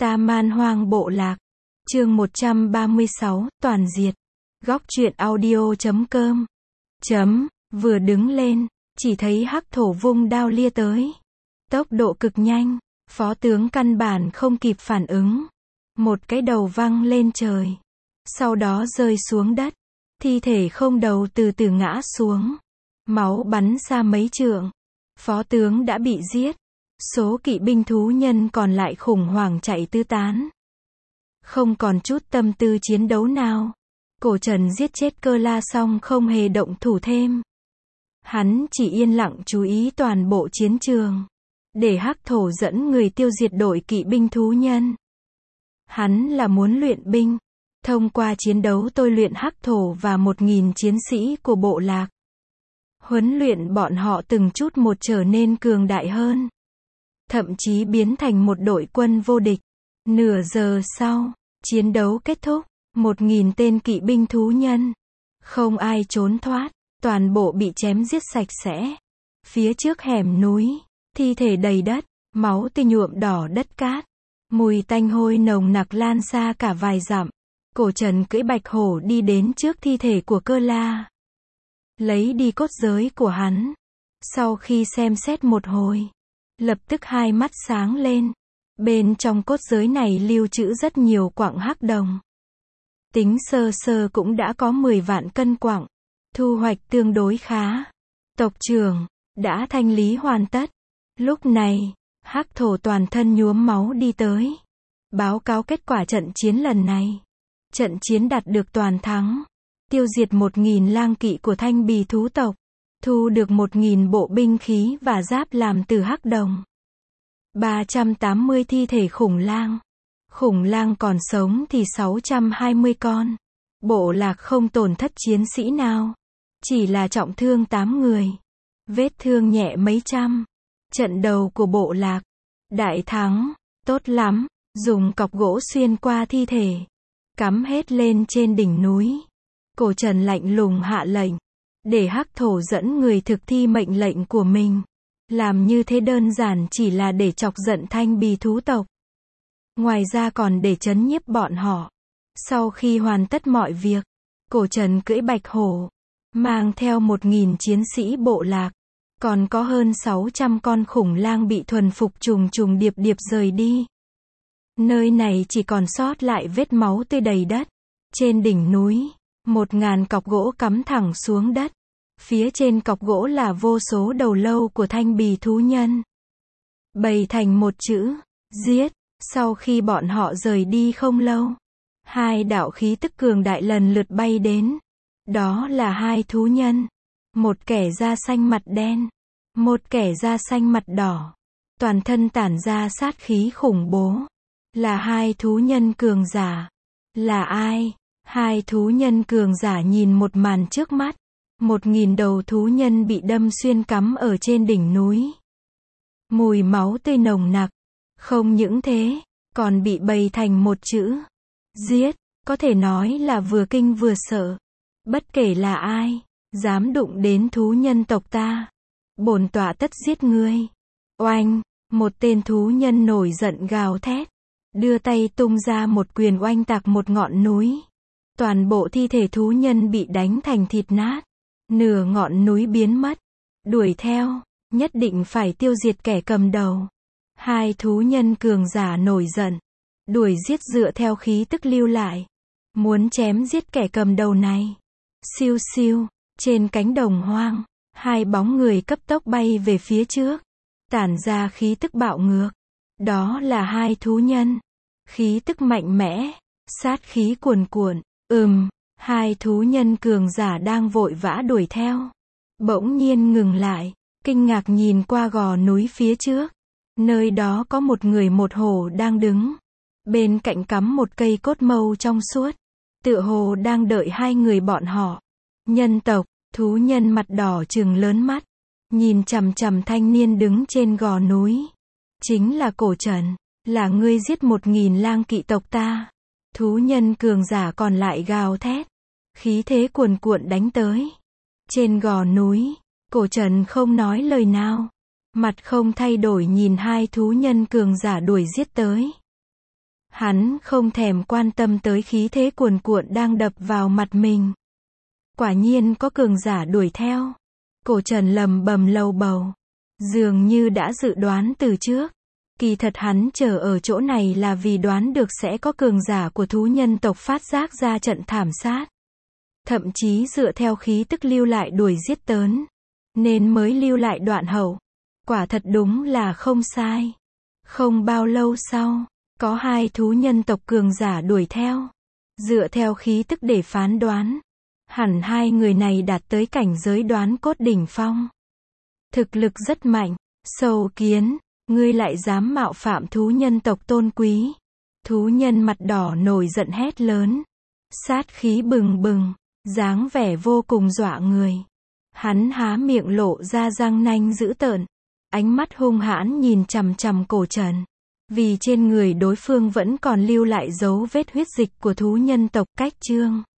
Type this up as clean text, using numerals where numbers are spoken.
Ta Man Hoang Bộ Lạc. Chương 136, toàn diệt. Góc truyện audio.com. Vừa đứng lên, chỉ thấy hắc thổ vung đao lia tới. Tốc độ cực nhanh, phó tướng căn bản không kịp phản ứng. Một cái đầu văng lên trời. Sau đó rơi xuống đất. Thi thể không đầu từ từ ngã xuống. Máu bắn ra mấy trượng. Phó tướng đã bị giết. Số kỵ binh thú nhân còn lại khủng hoảng chạy tứ tán. Không còn chút tâm tư chiến đấu nào. Cổ Trần giết chết Cơ La xong không hề động thủ thêm. Hắn chỉ yên lặng chú ý toàn bộ chiến trường. Để hắc thổ dẫn người tiêu diệt đội kỵ binh thú nhân. Hắn là muốn luyện binh. Thông qua chiến đấu tôi luyện hắc thổ và 1000 chiến sĩ của bộ lạc. Huấn luyện bọn họ từng chút một trở nên cường đại hơn. Thậm chí biến thành một đội quân vô địch. Nửa giờ sau, chiến đấu kết thúc. 1000 tên kỵ binh thú nhân. Không ai trốn thoát. Toàn bộ bị chém giết sạch sẽ. Phía trước hẻm núi, thi thể đầy đất, máu tươi nhuộm đỏ đất cát. Mùi tanh hôi nồng nặc lan xa cả vài dặm. Cổ Trần cưỡi bạch hổ đi đến trước thi thể của Cơ La. Lấy đi cốt giới của hắn. Sau khi xem xét một hồi, lập tức hai mắt sáng lên. Bên trong cốt giới này lưu trữ rất nhiều quặng hắc đồng. Tính sơ sơ cũng đã có 10 vạn cân quặng. Thu hoạch tương đối khá. Tộc trưởng đã thanh lý hoàn tất. Lúc này, hắc thổ toàn thân nhuốm máu đi tới. Báo cáo kết quả trận chiến lần này. Trận chiến đạt được toàn thắng. Tiêu diệt 1000 lang kỵ của Thanh Bì thú tộc. Thu được 1000 bộ binh khí và giáp làm từ hắc đồng. 380 thi thể khủng lang. Khủng lang còn sống thì 620 con. Bộ lạc không tổn thất chiến sĩ nào. Chỉ là trọng thương 8 người. Vết thương nhẹ mấy trăm. Trận đầu của bộ lạc. Đại thắng. Tốt lắm. Dùng cọc gỗ xuyên qua thi thể. Cắm hết lên trên đỉnh núi. Cổ Trần lạnh lùng hạ lệnh. Để hắc thổ dẫn người thực thi mệnh lệnh của mình. Làm như thế đơn giản chỉ là để chọc giận Thanh Bì thú tộc. Ngoài ra còn để trấn nhiếp bọn họ. Sau khi hoàn tất mọi việc, Cổ Trần cưỡi bạch hổ. Mang theo 1000 chiến sĩ bộ lạc. Còn có hơn 600 con khủng lang bị thuần phục trùng trùng điệp điệp rời đi. Nơi này chỉ còn sót lại vết máu tươi đầy đất. Trên đỉnh núi, 1000 cọc gỗ cắm thẳng xuống đất. Phía trên cọc gỗ là vô số đầu lâu của Thanh Bì thú nhân. Bày thành một chữ, giết. Sau khi bọn họ rời đi không lâu, hai đạo khí tức cường đại lần lượt bay đến. Đó là hai thú nhân. Một kẻ da xanh mặt đen. Một kẻ da xanh mặt đỏ. Toàn thân tản ra sát khí khủng bố. Là hai thú nhân cường giả. Là ai? Hai thú nhân cường giả nhìn một màn trước mắt. 1000 đầu thú nhân bị đâm xuyên cắm ở trên đỉnh núi. Mùi máu tươi nồng nặc. Không những thế, còn bị bày thành một chữ. Giết, có thể nói là vừa kinh vừa sợ. Bất kể là ai, dám đụng đến thú nhân tộc ta. Bổn tọa tất giết ngươi. Oanh, một tên thú nhân nổi giận gào thét. Đưa tay tung ra một quyền oanh tạc một ngọn núi. Toàn bộ thi thể thú nhân bị đánh thành thịt nát. Nửa ngọn núi biến mất. Đuổi theo, nhất định phải tiêu diệt kẻ cầm đầu. Hai thú nhân cường giả nổi giận. Đuổi giết dựa theo khí tức lưu lại. Muốn chém giết kẻ cầm đầu này. Siêu siêu, trên cánh đồng hoang. Hai bóng người cấp tốc bay về phía trước. Tản ra khí tức bạo ngược. Đó là hai thú nhân. Khí tức mạnh mẽ. Sát khí cuồn cuộn. Hai thú nhân cường giả đang vội vã đuổi theo. Bỗng nhiên ngừng lại. Kinh ngạc nhìn qua gò núi phía trước. Nơi đó có một người một hổ đang đứng. Bên cạnh cắm một cây cốt mâu trong suốt. Tựa hồ đang đợi hai người bọn họ. Nhân tộc, thú nhân mặt đỏ trừng lớn mắt. Nhìn chằm chằm thanh niên đứng trên gò núi. Chính là Cổ Trần. Là ngươi giết 1000 lang kỵ tộc ta. Thú nhân cường giả còn lại gào thét. Khí thế cuồn cuộn đánh tới. Trên gò núi, Cổ Trần không nói lời nào. Mặt không thay đổi nhìn hai thú nhân cường giả đuổi giết tới. Hắn không thèm quan tâm tới khí thế cuồn cuộn đang đập vào mặt mình. Quả nhiên có cường giả đuổi theo. Cổ Trần lầm bầm lầu bầu. Dường như đã dự đoán từ trước. Kỳ thật hắn chờ ở chỗ này là vì đoán được sẽ có cường giả của thú nhân tộc phát giác ra trận thảm sát. Thậm chí dựa theo khí tức lưu lại đuổi giết tớn. Nên mới lưu lại đoạn hậu. Quả thật đúng là không sai. Không bao lâu sau, có 2 thú nhân tộc cường giả đuổi theo. Dựa theo khí tức để phán đoán, hẳn 2 người này đạt tới cảnh giới đoán cốt đỉnh phong. Thực lực rất mạnh. Sâu kiến, ngươi lại dám mạo phạm thú nhân tộc tôn quý. Thú nhân mặt đỏ nổi giận hét lớn. Sát khí bừng bừng, dáng vẻ vô cùng dọa người. Hắn há miệng lộ ra răng nanh dữ tợn. Ánh mắt hung hãn nhìn chằm chằm Cổ Trần. Vì trên người đối phương vẫn còn lưu lại dấu vết huyết dịch của thú nhân tộc cách chương.